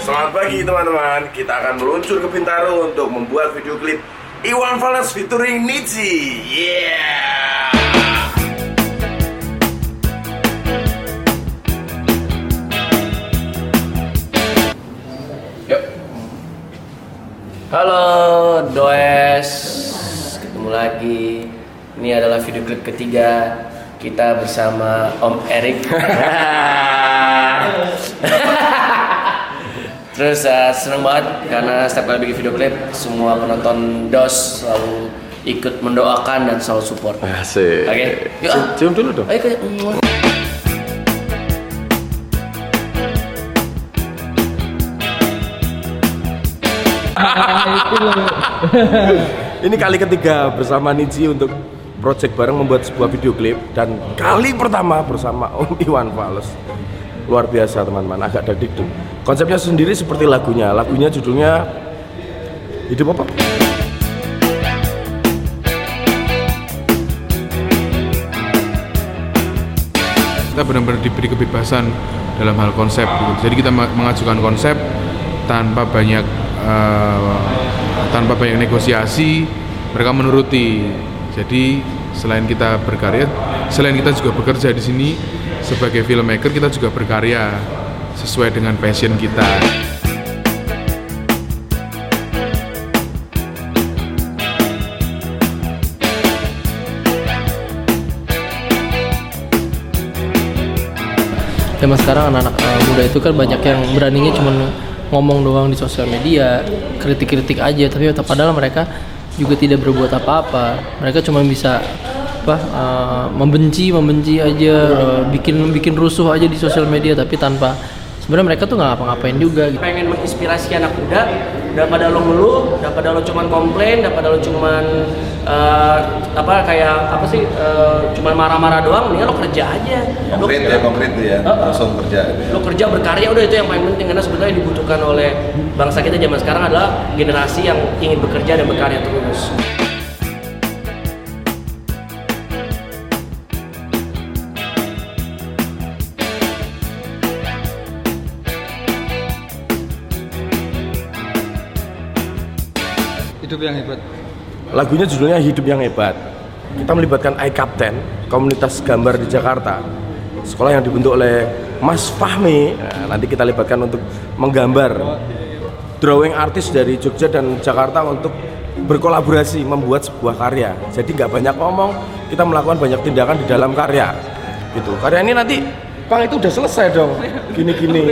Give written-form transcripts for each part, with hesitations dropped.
Selamat pagi teman-teman. Kita akan meluncur ke Bintaro untuk membuat video klip Iwan Fals featuring Nidji. Yeah. Yuk. Halo Does, ketemu lagi. Ini adalah video klip ketiga kita bersama Om Erik. Terus seneng banget karena setiap kali bikin video klip semua penonton DOS selalu ikut mendoakan dan selalu support. Asik. Oke, yuk cium dulu dong. Ayo. Ini kali ketiga bersama Nidji untuk project bareng membuat sebuah video klip dan kali pertama bersama Om Iwan Fals. Luar biasa teman-teman, agak dagdikduk. Konsepnya sendiri seperti lagunya judulnya Hidup Apa? Kita benar-benar diberi kebebasan dalam hal konsep gitu. Jadi kita mengajukan konsep tanpa banyak negosiasi, mereka menuruti. Jadi selain kita berkarya, selain kita juga bekerja di sini sebagai filmmaker, kita juga berkarya sesuai dengan passion kita. Zaman sekarang anak-anak muda itu kan banyak yang beraninya cuma ngomong doang di sosial media, kritik-kritik aja, tapi padahal mereka juga tidak berbuat apa-apa. Mereka cuma bisa membenci aja, bikin rusuh aja di sosial media, tapi tanpa sebenarnya mereka tuh nggak ngapa-ngapain juga gitu. Pengen menginspirasi anak muda, daripada lo ngeluh, daripada lo cuman komplain, daripada lo cuman cuman marah-marah doang, mendingan lo kerja aja. Konkret ya, langsung kerja. Lo kerja berkarya, udah itu yang paling penting, karena sebenarnya dibutuhkan oleh bangsa kita zaman sekarang adalah generasi yang ingin bekerja dan berkarya terus. Hidup yang hebat. Lagunya judulnya Hidup yang Hebat. Kita melibatkan iCaptain, komunitas gambar di Jakarta, sekolah yang dibentuk oleh Mas Fahmi. Nah, nanti kita libatkan untuk menggambar drawing artis dari Jogja dan Jakarta untuk berkolaborasi membuat sebuah karya. Jadi nggak banyak ngomong, kita melakukan banyak tindakan di dalam karya. Gitu. Karya ini nanti, Bang, itu udah selesai dong. Gini-gini.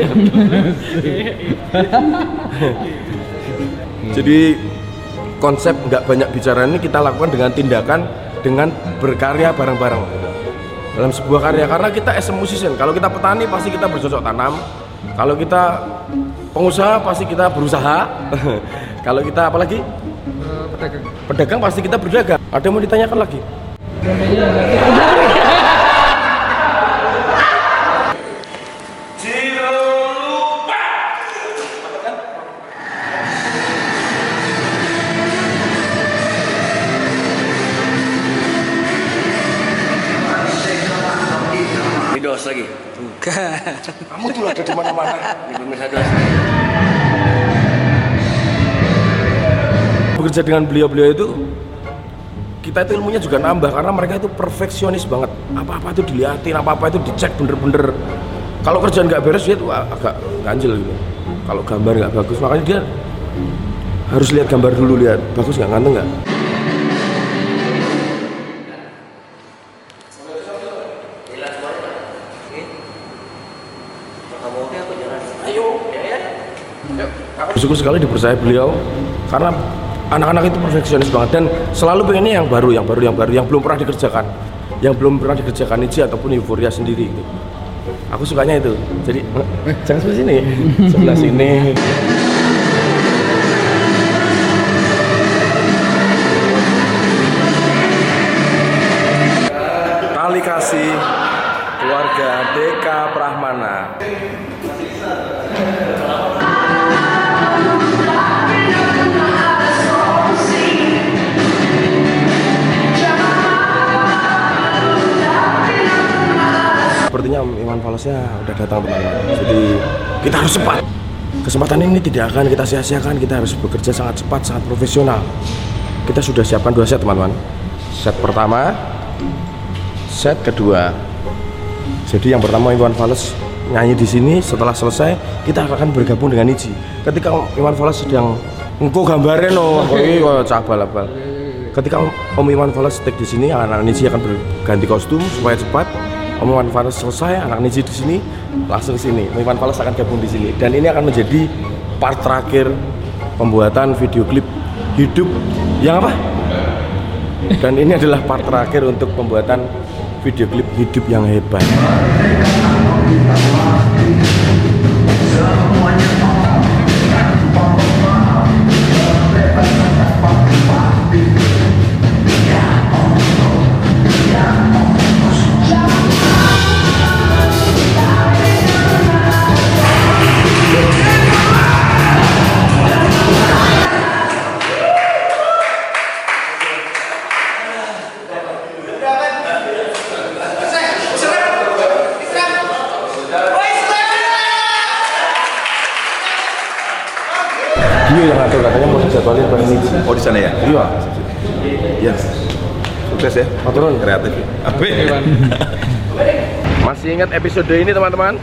Jadi konsep nggak banyak bicara ini kita lakukan dengan tindakan, dengan berkarya bareng-bareng dalam sebuah karya. Karena kita as a musician, kalau kita petani pasti kita bercocok tanam, kalau kita pengusaha pasti kita berusaha, kalau kita apalagi pedagang pasti kita berdagang. Ada yang mau ditanyakan lagi? Dos lagi. Bukan. Kamu tuh ada di mana-mana. Di pemirsa Dos. Bekerja dengan beliau-beliau itu, kita itu ilmunya juga nambah karena mereka itu perfeksionis banget. Apa-apa itu dilihatin, apa-apa itu dicek bener-bener. Kalau kerjaan nggak beres dia tuh agak ganjel gitu. Kalau gambar nggak bagus, makanya dia harus lihat gambar dulu, lihat bagus nggak, nganteng nggak. Bersyukur sekali dipercaya beliau karena anak-anak itu perfeksionis banget dan selalu pengennya yang baru, yang belum pernah dikerjakan Nidji ataupun Euforia sendiri gitu. Aku sukanya itu. Jadi jangan sebelah sini, sebelah sini. Kali kasih keluarga Deka Prahmana. Sepertinya Iwan Falsnya udah datang teman-teman. Jadi kita harus cepat Kesempatan ini tidak akan kita sia-siakan, kita harus bekerja sangat cepat, sangat profesional. Kita sudah siapkan 2 set teman-teman. Set pertama, set kedua. Jadi yang pertama Iwan Fals nyanyi di sini, setelah selesai kita akan bergabung dengan Niji. Ketika Iwan Fals sedang engko gambare no, kok cah balap-bal. Ketika Om Iwan Fals take di sini, anak Niji akan berganti kostum supaya cepat. Om Iwan Fals selesai, anak Niji di sini langsung ke sini. Om Iwan Fals akan gabung di sini dan ini akan menjadi part terakhir pembuatan video klip hidup yang apa? Dan ini adalah part terakhir untuk pembuatan video klip hidup yang hebat. Dia yang ngatur, katanya mau dijadwalin bareng Niji. Oh di sana ya? Iya. Iya. Sukses ya. Aturan Kreatif. Masih ingat episode ini teman-teman?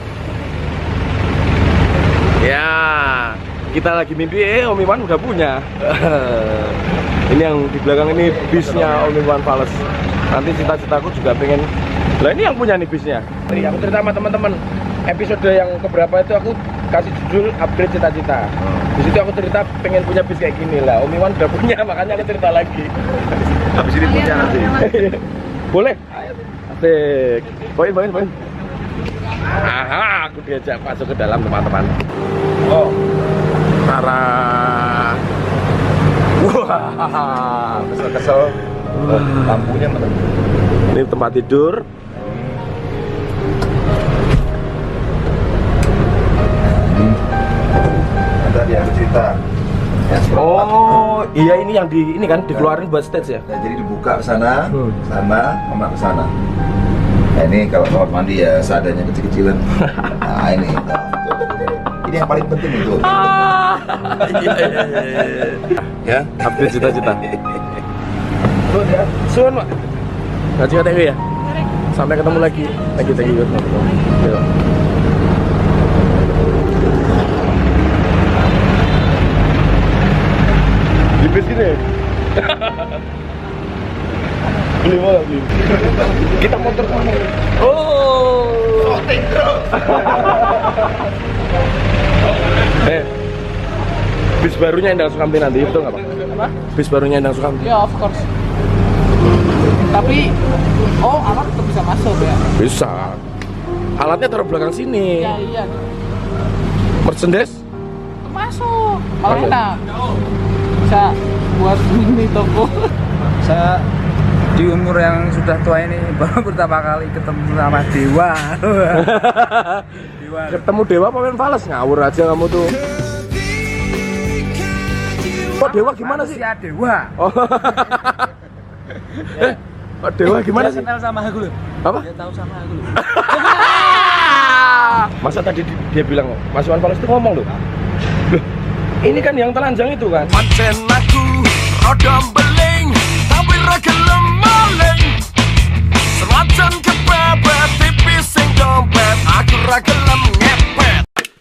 Ya, kita lagi mimpi, Om Iwan udah punya. Ini yang di belakang ini bisnya Om Iwan Fals. Nanti cita-citaku juga pengen. Lah ini yang punya nih bisnya. Jadi aku cerita sama teman-teman. Episode yang keberapa itu aku kasih judul upgrade cita-cita. Di situ aku cerita pengen punya bis kayak gini lah. Om Iwan udah punya, makanya aku cerita lagi. Habis ini punya nanti. Boleh? Asik. Poin. Aha, aku diajak masuk ke dalam teman-teman. Oh, Tara. Wah, kesel-kesel. Lampunya mana? Ini tempat tidur. Tadi aku cerita. Ya, Oh, iya ini yang ini kan dikeluarin buat stage ya? Nah, jadi dibuka ke sana, sama ke sana. Nah, ini kalau kamar mandi ya seadanya kecil-kecilan. Nah, ini. Ini yang paling penting itu. Ya, Upgrade cita-cita. Suun, Pak. Nggak cita ya? Sampai ketemu lagi. Thank you. Yuk. Di bis gini. Beli mana beli? Kita motor sama. Oh, bis barunya Endang Sukamti nanti, betul nggak Pak? Apa? Bis barunya Endang Sukamti. Ya, of course. Tapi, alat tetap bisa masuk ya? Bisa. Alatnya taruh belakang sini. Iya. Merchandise? Masuk. Malah Oke. enak. Bisa buat ini toko. Saya di umur yang sudah tua ini baru pertama kali ketemu sama Dewa. Ketemu Dewa apa Iwan Fals? Ngawur aja kamu tuh. Kok Dewa gimana sih? Ya Dewa. Oh. Kok Dewa gimana Dia sih? kenal sama aku loh. Apa? Dia tahu sama aku loh. Masa tadi dia bilang Mas Iwan Fals itu ngomong loh. Loh, ini kan yang telanjang itu kan. Pancen aku rodom beling tapi ra gelem maling. Senajan kepepet tipis sing dompet aku ra gelem ngepet.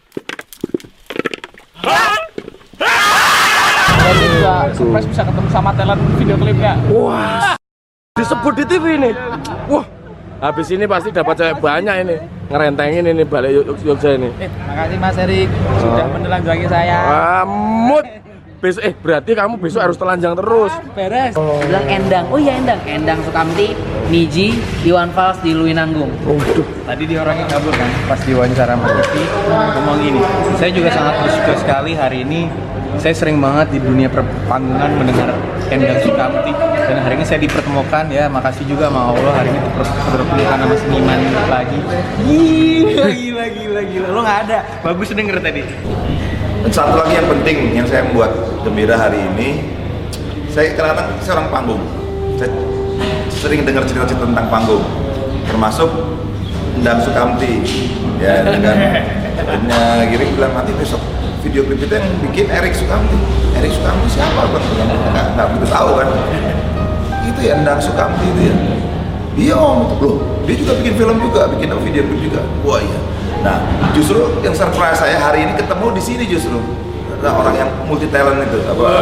Dan juga surprise bisa ketemu sama talent video klipnya. Wah, disebut di TV ini. Wah, habis ini pasti dapat cewek banyak ini. Ngerentengin ini balik Yogyakarta ini. Makasih Mas Erik sudah menelanjangi saya. Amut. Besok berarti kamu besok harus telanjang terus. Beres. Bilang Endang, oh iya Endang Sukamti, Niji, Iwan Fals di Luinanggung. Waduh. Tadi dia orangnya kabur kan pas diwawancara Mas Erik ngomong gini. Saya juga sangat bersyukur sekali hari ini. Saya sering banget di dunia perpanggungan mendengar Endang Sukamti dan hari ini saya dipertemukan ya, makasih juga sama Allah hari ini berpilihan sama seniman lagi. Gila. Lo nggak ada. Bagus denger tadi. Dan satu lagi yang penting yang saya membuat gembira hari ini, saya kadang-kadang saya orang panggung. Saya sering dengar cerita-cerita tentang panggung, termasuk Endang Sukamti. Ya dengan akhirnya Giring bilang nanti besok video klip itu yang bikin Erik Sukamti. Erik Sukamti siapa bang? Nggak begitu tahu kan? Itu ya Endang Sukamti itu ya. Iya om, loh dia juga bikin film juga, bikin video klip juga. Wah iya. Nah justru yang surprise saya hari ini ketemu di sini justru ada orang yang multi talent itu.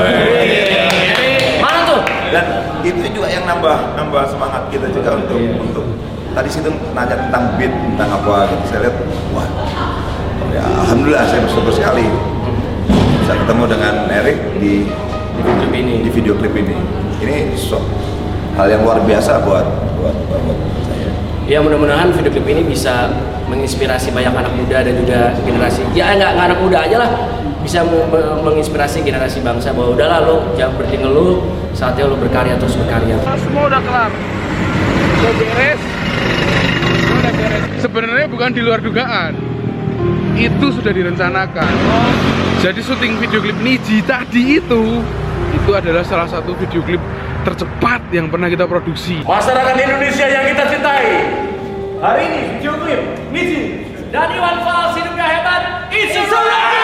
Mana tuh? Dan itu juga yang nambah semangat kita juga untuk tadi situ nanya tentang beat, tentang apa gitu. Saya lihat, wah, ya alhamdulillah saya bersyukur sekali bisa ketemu dengan Erik di video klip ini. Ini hal yang luar biasa buat saya. Ya mudah-mudahan video klip ini bisa menginspirasi banyak anak muda dan juga generasi. Ya nggak anak muda aja lah, bisa menginspirasi generasi bangsa bahwa udahlah lo jangan berhenti ngeluh, saatnya lo berkarya terus berkarya. Semua udah kelar, udah beres. Sebenarnya bukan di luar dugaan, itu sudah direncanakan. Jadi syuting video klip Niji tadi itu adalah salah satu video klip tercepat yang pernah kita produksi. Masyarakat Indonesia yang kita cintai, hari ini video klip Niji Dan Iwan Fals hidupnya hebat, it's a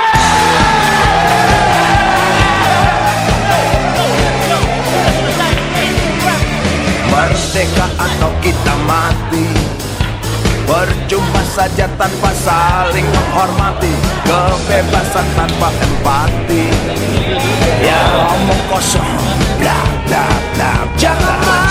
Merdeka atau kita mati, percuma saja tanpa saling menghormati, kebebasan tanpa empati. Ya omong kosong, bla bla bla, jangan